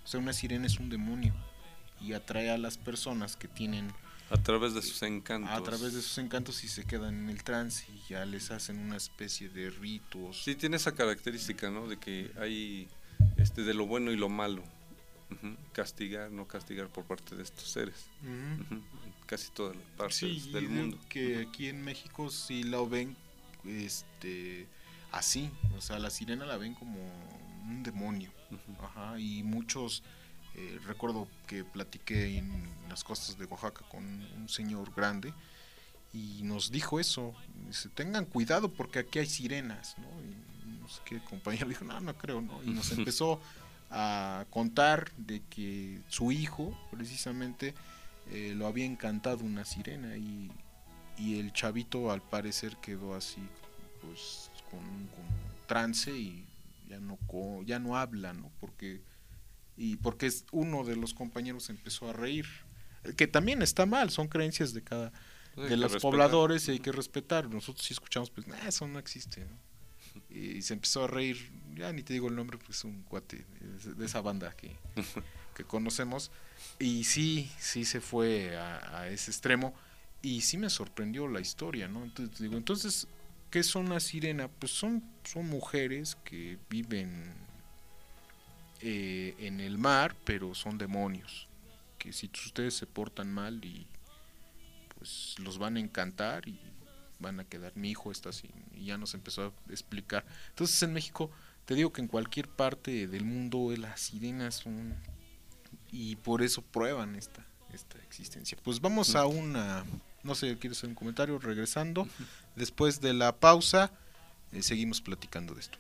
sea, una sirena es un demonio y atrae a las personas que tienen... A través de sus encantos. A través de sus encantos y se quedan en el trance y ya les hacen una especie de ritos. Sí, tiene esa característica, ¿no? De que hay este de lo bueno y lo malo. Uh-huh. Castigar, no castigar por parte de estos seres. Uh-huh. Uh-huh. Casi todas las partes sí, del mundo. Que aquí en México sí la ven este así, o sea, la sirena la ven como un demonio. Uh-huh. Ajá, y muchos... Eh, recuerdo que platiqué en las costas de Oaxaca con un señor grande y nos dijo eso, dice, tengan cuidado porque aquí hay sirenas, ¿no? Y no sé qué compañero dijo, no, no creo, ¿no? Y nos empezó a contar de que su hijo precisamente eh, lo había encantado una sirena y, y el chavito al parecer quedó así pues con, con trance y ya no, ya no habla, ¿no? Porque y porque es uno de los compañeros empezó a reír, que también está mal, son creencias de cada de los respetar. pobladores y hay que respetar. Nosotros sí escuchamos, pues, nah, eso no existe, ¿no? Y se empezó a reír, ya ni te digo el nombre, pues es un cuate de esa banda que, que conocemos, y sí, sí se fue a, a ese extremo, y sí me sorprendió la historia, ¿no? Entonces digo, entonces, ¿qué son una sirena? Pues son, son mujeres que viven Eh, en el mar, pero son demonios que si ustedes se portan mal y pues los van a encantar y van a quedar, mi hijo está así, y ya nos empezó a explicar. Entonces en México te digo que en cualquier parte del mundo las sirenas son, y por eso prueban esta esta existencia. Pues vamos a una, no sé, ¿quieres hacer un comentario? Regresando después de la pausa, eh, seguimos platicando de esto.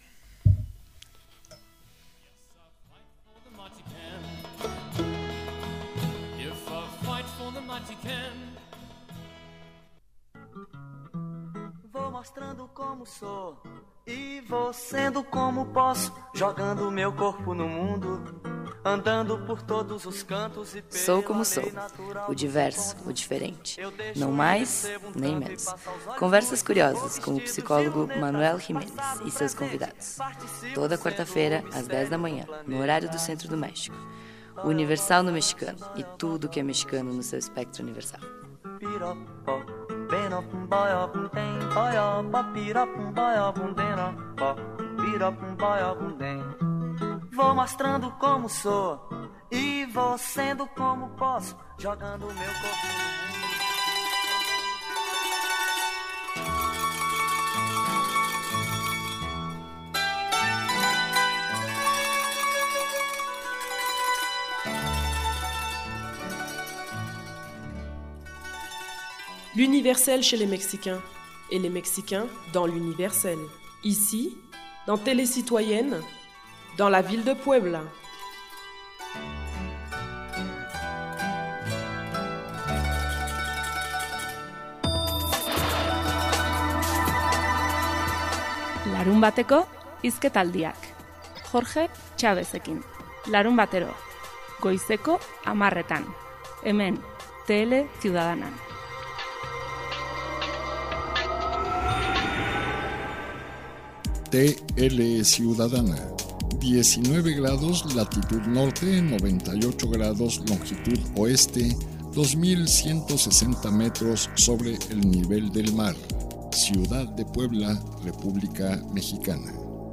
Vou mostrando como sou e vou sendo como posso, jogando meu corpo no mundo, andando por todos os cantos e Sou como sou, o diverso, o diferente, não mais nem menos. Conversas curiosas com o psicólogo Manuel Jiménez e seus convidados. Toda quarta-feira, às dez da manhã, no horário do Centro do México. Universal no mexicano e tudo que é mexicano no seu espectro universal. Vou mostrando como sou e vou sendo como posso, jogando meu corpo no mundo. L'universel chez les Mexicains, et les Mexicains dans l'universel. Ici, dans Télé Citoyenne, dans la ville de Puebla. Larun bateko hizketaldiak. Jorge Chavezekin. Larun batero. Goizeko amarretan. Hemen, Tele Ciudadanan. T L Ciudadana, diecinueve grados latitud norte, noventa y ocho grados longitud oeste, dos mil ciento sesenta metros sobre el nivel del mar. Ciudad de Puebla, República Mexicana.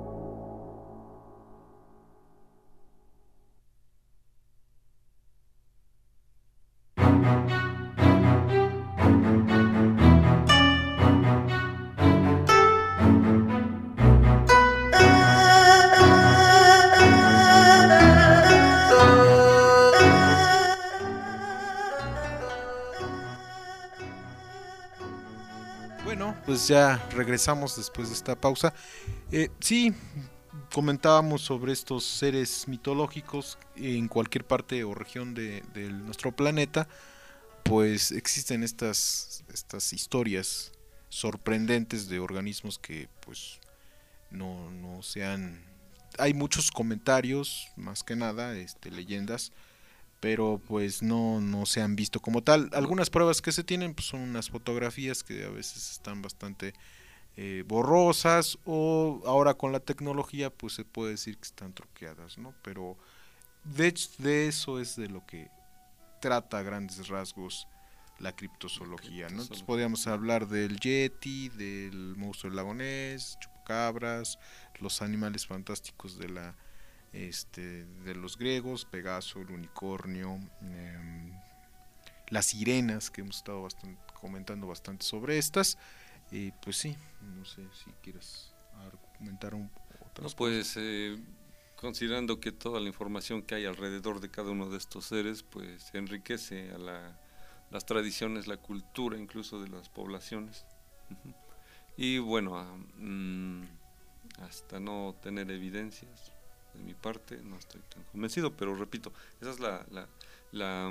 Pues ya regresamos después de esta pausa. Eh, sí, comentábamos sobre estos seres mitológicos en cualquier parte o región de, de nuestro planeta, pues existen estas, estas historias sorprendentes de organismos que pues no, no sean... Hay muchos comentarios, más que nada, este, leyendas, pero pues no, no se han visto como tal. Algunas pruebas que se tienen pues son unas fotografías que a veces están bastante eh, borrosas, o ahora con la tecnología pues se puede decir que están truqueadas, ¿no? Pero de hecho, de eso es de lo que trata a grandes rasgos la criptozoología, ¿no? Entonces podríamos hablar del yeti, del monstruo del lago Ness, chupacabras, los animales fantásticos de la este de los griegos, Pegaso, el unicornio, eh, las sirenas, que hemos estado bastante, comentando bastante sobre estas, y pues sí, no sé si quieres argumentar un no, pues eh, considerando que toda la información que hay alrededor de cada uno de estos seres pues enriquece a la, las tradiciones, la cultura incluso de las poblaciones. Uh-huh. Y bueno, um, hasta no tener evidencias de mi parte no estoy tan convencido, pero repito, esa es la, la, la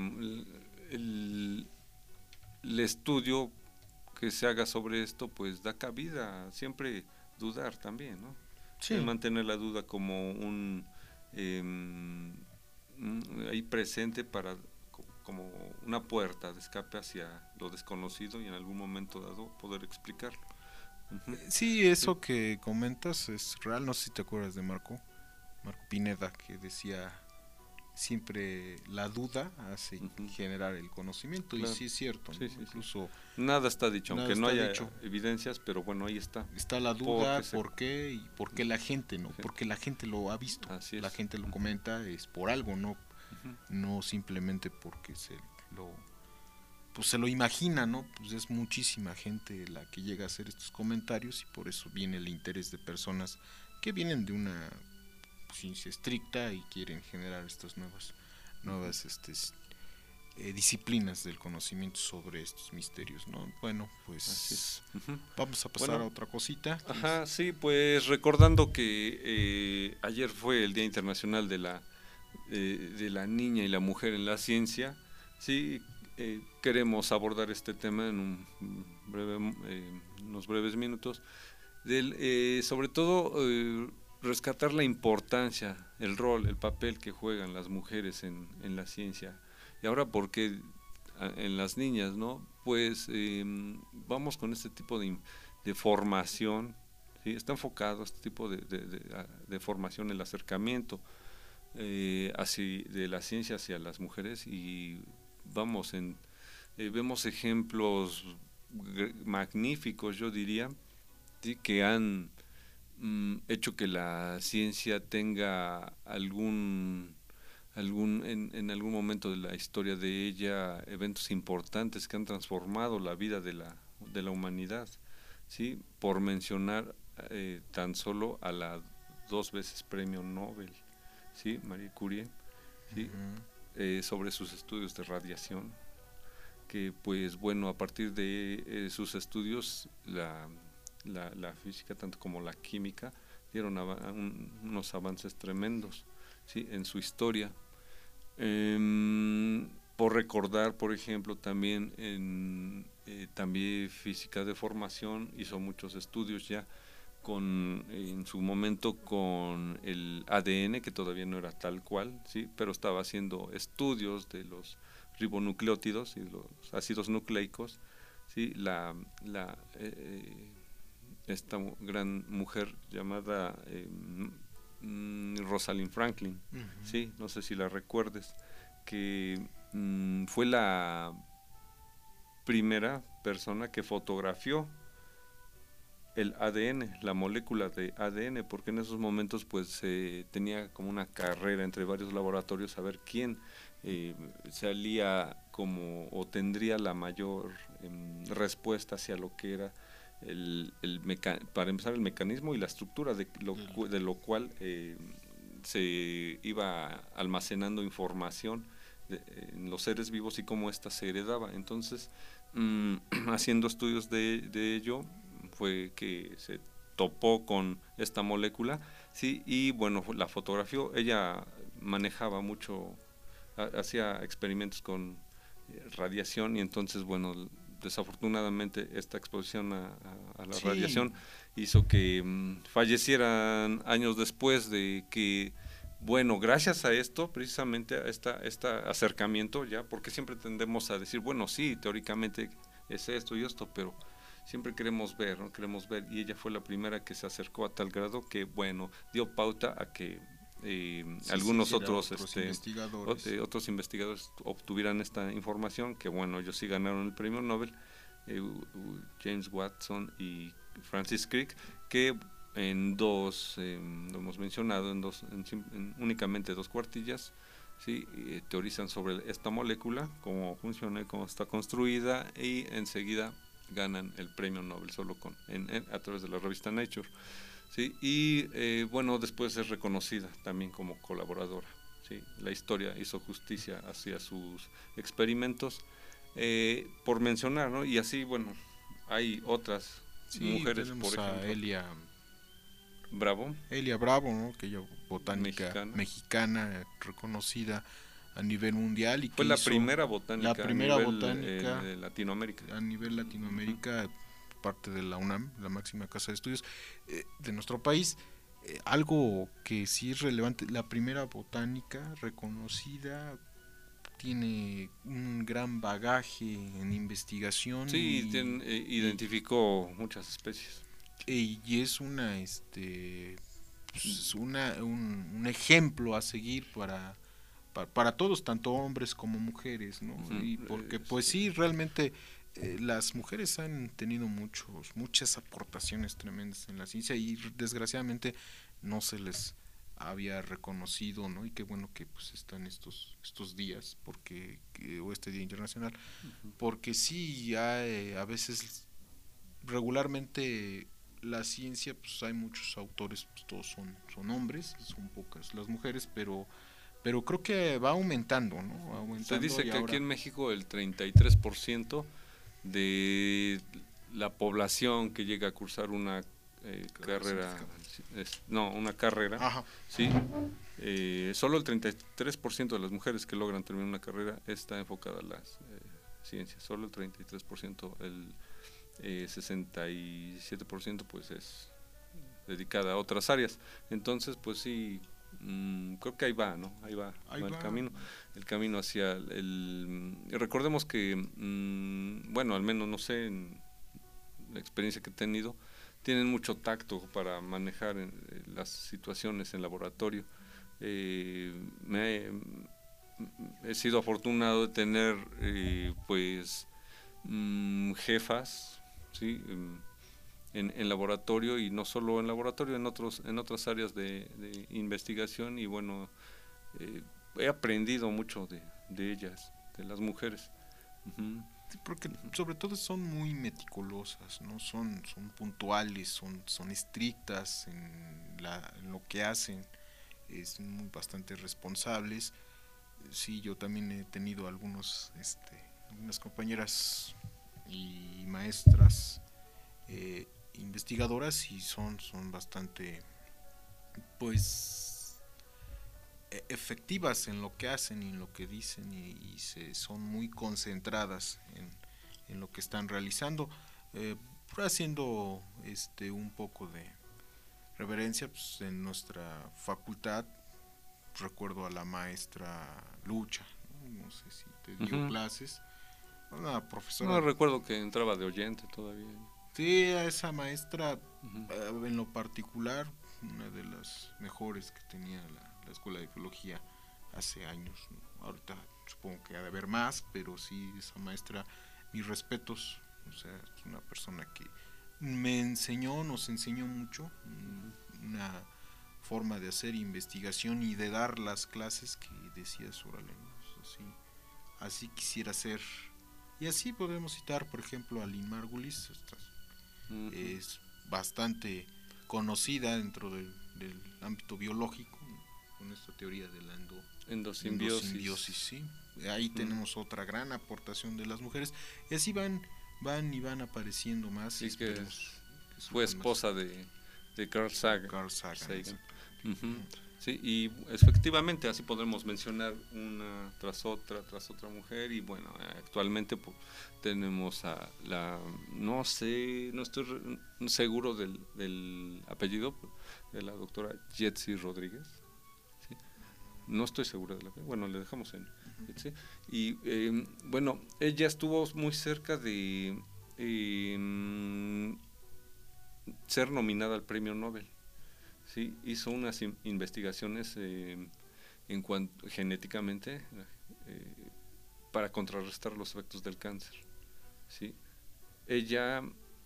el, el estudio que se haga sobre esto pues da cabida a siempre dudar también, ¿no? Sí. Mantener la duda como un eh, ahí presente para como una puerta de escape hacia lo desconocido y en algún momento dado poder explicarlo. Uh-huh. Sí, eso sí. Que comentas es real. No sé si te acuerdas de Marco Marco Pineda, que decía siempre la duda hace uh-huh. generar el conocimiento, claro. Y sí es cierto, sí, ¿no? Sí, incluso sí. Nada está dicho, nada aunque no haya dicho. Evidencias, pero bueno, ahí está. Está la duda, por qué, y por qué la gente, ¿no? Porque la gente lo ha visto, así la es. Gente lo comenta, es por algo, no uh-huh. no simplemente porque se lo pues se lo imagina, ¿no? Pues es muchísima gente la que llega a hacer estos comentarios y por eso viene el interés de personas que vienen de una ciencia estricta y quieren generar estas nuevas nuevas este, eh, disciplinas del conocimiento sobre estos misterios, ¿no? Bueno, pues uh-huh. vamos a pasar bueno, a otra cosita. Ajá, sí, pues recordando que eh, ayer fue el Día Internacional de la eh, de la Niña y la Mujer en la Ciencia, sí, eh, queremos abordar este tema en un breve, eh, unos breves minutos, del, eh, sobre todo eh, rescatar la importancia, el rol, el papel que juegan las mujeres en, en la ciencia. Y ahora, ¿por qué en las niñas, no? Pues eh, vamos con este tipo de, de formación, ¿sí? Está enfocado este tipo de, de, de, de formación, el acercamiento eh, hacia, de la ciencia hacia las mujeres y vamos, en eh, vemos ejemplos magníficos, yo diría, ¿sí? Que han hecho que la ciencia tenga algún algún en, en algún momento de la historia de ella eventos importantes que han transformado la vida de la de la humanidad, sí, por mencionar eh, tan solo a la dos veces premio Nobel, sí, Marie Curie, sí, uh-huh. eh, sobre sus estudios de radiación, que pues bueno, a partir de eh, sus estudios la La, la física tanto como la química dieron av- un, unos avances tremendos, ¿sí? En su historia. Eh, por recordar, por ejemplo, también en eh, también física de formación hizo muchos estudios ya con en su momento con el A D N, que todavía no era tal cual, ¿sí? Pero estaba haciendo estudios de los ribonucleótidos y los ácidos nucleicos, ¿sí? La la eh, esta gran mujer llamada eh, Rosalind Franklin, uh-huh. sí, no sé si la recuerdes, que mm, fue la primera persona que fotografió el A D N, la molécula de A D N, porque en esos momentos pues se eh, tenía como una carrera entre varios laboratorios a ver quién eh, salía como o tendría la mayor eh, respuesta hacia lo que era El, el meca- para empezar el mecanismo y la estructura de lo, cu- de lo cual eh, se iba almacenando información de, en los seres vivos y cómo ésta se heredaba. Entonces, mmm, haciendo estudios de, de ello, fue que se topó con esta molécula, sí, y bueno, la fotografió. Ella manejaba mucho, ha- hacía experimentos con eh, radiación y entonces, bueno, desafortunadamente esta exposición a, a, a la sí. radiación hizo que um, fallecieran años después de que, bueno, gracias a esto, precisamente a esta, este acercamiento, ya, porque siempre tendemos a decir, bueno, sí, teóricamente es esto y esto, pero siempre queremos ver, ¿no? Queremos ver, y ella fue la primera que se acercó a tal grado que, bueno, dio pauta a que eh, Sí, algunos sí, sí, otros, otros este, investigadores. ot- eh, otros investigadores obtuvieran esta información, que bueno, ellos sí ganaron el premio Nobel, eh, James Watson y Francis Crick, que en dos, eh, lo hemos mencionado, en, dos, en, en únicamente dos cuartillas, ¿sí? eh, teorizan sobre esta molécula, cómo funciona y cómo está construida, y enseguida ganan el premio Nobel solo con en, en, a través de la revista Nature, ¿sí? Y eh, bueno, después es reconocida también como colaboradora, ¿sí? La historia hizo justicia hacia sus experimentos, eh, por mencionar, ¿no? Y así, bueno, hay otras Sí, mujeres, tenemos por ejemplo, a Elia Bravo, Elia Bravo, ¿no? Que ella botánica Mexicana. mexicana, reconocida a nivel mundial y fue que la hizo primera botánica, la primera a nivel, botánica eh, de Latinoamérica. a nivel Latinoamérica, uh-huh. parte de la UNAM, la máxima casa de estudios eh, de nuestro país. Eh, algo que sí es relevante, la primera botánica reconocida, tiene un gran bagaje en investigación. Sí, y, ten, eh, identificó y, muchas especies. Y es una, este, pues una un, un ejemplo a seguir para, para, para todos, tanto hombres como mujeres, ¿no? Uh-huh. Y porque pues sí, realmente eh, las mujeres han tenido muchos muchas aportaciones tremendas en la ciencia y desgraciadamente no se les había reconocido, ¿no? Y qué bueno que pues están estos estos días, porque que, o este Día Internacional, uh-huh. porque sí hay, a veces regularmente la ciencia, pues hay muchos autores, pues todos son son hombres, son pocas las mujeres, pero pero creo que va aumentando, ¿no? Va aumentando. Se dice que ahora... aquí en México el treinta y tres por ciento de la población que llega a cursar una eh, carrera, es, no, una carrera, Ajá. sí, eh, solo el treinta y tres por ciento de las mujeres que logran terminar una carrera está enfocada a las eh, ciencias, solo el treinta y tres por ciento, el eh, sesenta y siete por ciento pues es dedicada a otras áreas. Entonces pues sí, mmm, creo que ahí va, ¿no? Ahí va, ahí va va. el camino, el camino hacia el, el recordemos que mmm, bueno, al menos no sé, en la experiencia que he tenido, tienen mucho tacto para manejar en, en las situaciones en laboratorio. Eh, me he, he sido afortunado de tener eh, pues mmm, jefas, ¿sí? En, en laboratorio, y no solo en laboratorio, en otros en otras áreas de, de investigación, y bueno, eh, he aprendido mucho de, de ellas, de las mujeres. Uh-huh. Sí, porque sobre todo son muy meticulosas, no son son puntuales, son son estrictas en, la, en lo que hacen, es muy bastante responsables. Sí, yo también he tenido algunos este algunas compañeras y maestras eh, investigadoras, y son son bastante pues efectivas en lo que hacen y en lo que dicen, y, y se son muy concentradas en, en lo que están realizando, eh, haciendo este un poco de reverencia. Pues en nuestra facultad recuerdo a la maestra Lucha, no, no sé si te dio uh-huh. clases, una profesora. No recuerdo que entraba de oyente todavía. Sí, a esa maestra uh-huh. eh, en lo particular, una de las mejores que tenía la, la Escuela de Biología hace años, ¿no? Ahorita supongo que ha de haber más, pero sí, esa maestra, mis respetos, o sea, es una persona que me enseñó, nos enseñó mucho, una forma de hacer investigación y de dar las clases que decías, órale, ¿no? Así, así quisiera ser. Y así podemos citar, por ejemplo, a Lynn Margulis, esta, uh-huh. es bastante conocida dentro del, del ámbito biológico, ¿no? Con esta teoría de la endo, endosimbiosis. endosimbiosis, sí. Ahí uh-huh. tenemos otra gran aportación de las mujeres, y así van van y van apareciendo más. Sí, que, que fue esposa más. de, de Carl Sagan. Carl Sagan. Sagan. Uh-huh. Sí, y efectivamente así podemos mencionar una tras otra, tras otra mujer, y bueno, actualmente pues, tenemos a la, no sé, no estoy re, seguro del, del apellido, de la doctora Jetsi Rodríguez, ¿sí? No estoy segura de la, bueno, le dejamos en uh-huh. ¿sí? Y eh, bueno, ella estuvo muy cerca de eh, ser nominada al premio Nobel. ¿sí? Hizo unas in- investigaciones eh, en cuanto genéticamente eh, para contrarrestar los efectos del cáncer, ¿sí? Ella,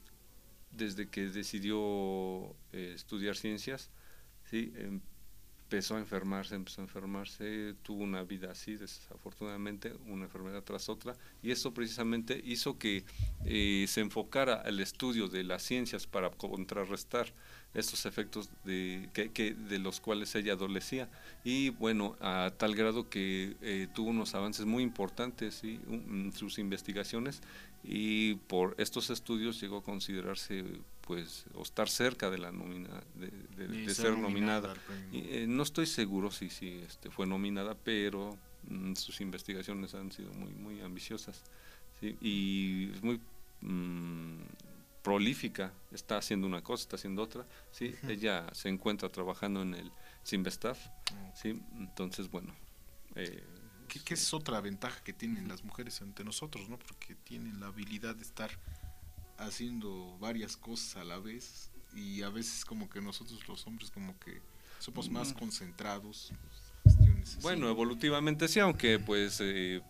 desde que decidió eh, estudiar ciencias, ¿sí? empezó a enfermarse, empezó a enfermarse, tuvo una vida así, desafortunadamente, una enfermedad tras otra, y eso precisamente hizo que eh, se enfocara al estudio de las ciencias para contrarrestar estos efectos de, que, que, de los cuales ella adolecía, y bueno, a tal grado que eh, tuvo unos avances muy importantes, ¿sí? en sus investigaciones, y por estos estudios llegó a considerarse pues o estar cerca de la nomina de, de, de ser, ser nominada, y, eh, no estoy seguro si, si este, fue nominada, pero mm, sus investigaciones han sido muy muy ambiciosas, ¿sí? Y es muy mm, prolífica, está haciendo una cosa, está haciendo otra, ¿sí? Uh-huh. Ella se encuentra trabajando en el CIMBESTAF, uh-huh. ¿sí? Entonces bueno, eh, ¿Qué, ¿Qué es otra ventaja que tienen las mujeres ante nosotros, ¿no? Porque tienen la habilidad de estar haciendo varias cosas a la vez, y a veces como que nosotros los hombres como que somos más concentrados, cuestiones así. Bueno, evolutivamente sí, aunque pues eh,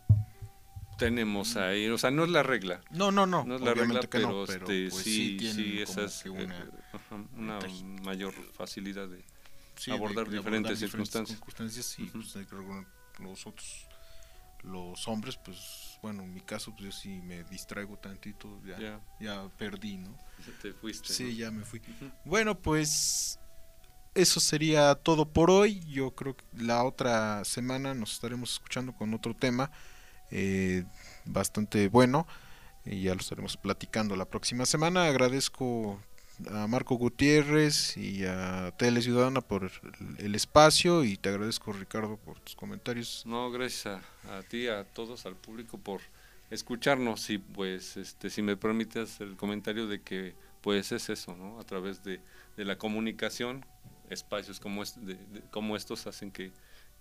tenemos ahí, o sea, no es la regla. No, no, no. No es la regla, pero, no, pero este, pues sí, sí, sí, esa es una, eh, una mayor facilidad de sí, abordar de, de diferentes abordar circunstancias. circunstancias y uh-huh. pues, nosotros los hombres, pues bueno, en mi caso pues yo sí me distraigo tantito, ya, yeah. ya perdí, ¿no? Ya te fuiste. Sí, ¿no? ya me fui. Uh-huh. Bueno, pues eso sería todo por hoy. Yo creo que la otra semana nos estaremos escuchando con otro tema eh, bastante bueno, y ya lo estaremos platicando la próxima semana. Agradezco a Marco Gutiérrez y a Tele Ciudadana por el, el espacio, y te agradezco, Ricardo, por tus comentarios. No, gracias a, a ti, a todos, al público por escucharnos, y pues este si me permites el comentario de que pues es eso, ¿no? A través de, de la comunicación, espacios como este, de, de, como estos hacen que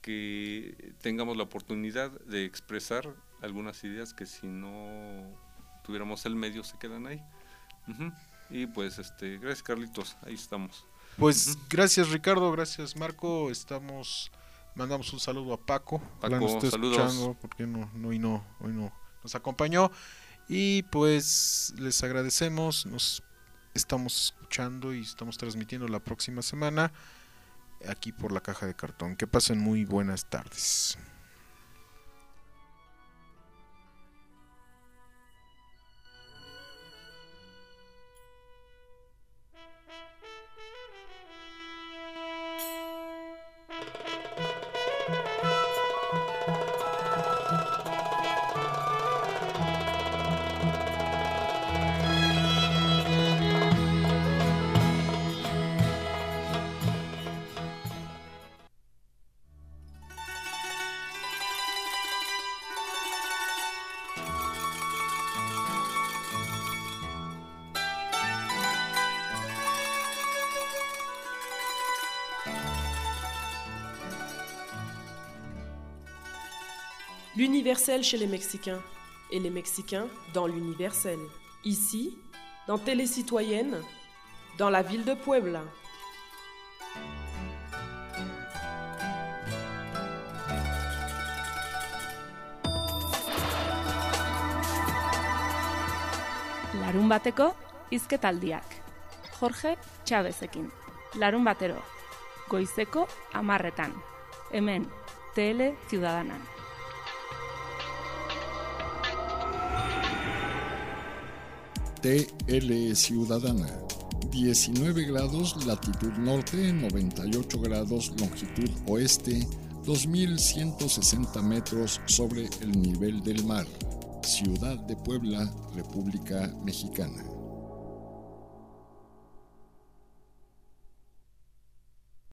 que tengamos la oportunidad de expresar algunas ideas que si no tuviéramos el medio se quedan ahí. Uh-huh. Y pues este gracias, Carlitos, ahí estamos. Pues uh-huh. gracias, Ricardo, gracias, Marco. Estamos mandamos un saludo a Paco, Paco, nos está saludos. Escuchando porque no, no hoy no hoy no nos acompañó, y pues les agradecemos. Nos estamos escuchando y estamos transmitiendo la próxima semana aquí por La Caja de Cartón. Que pasen muy buenas tardes. L'universel chez les Mexicains, et les Mexicains dans l'universel. Ici, dans Télé Citoyenne, dans la ville de Puebla. Larun bateko hizketaldiak. Jorge Chavezekin. Larun batero. Goizeko amarretan. Hemen, Tele Ciudadanan. T L Ciudadana, diecinueve grados latitud norte, noventa y ocho grados longitud oeste, dos mil ciento sesenta metros sobre el nivel del mar. Ciudad de Puebla, República Mexicana.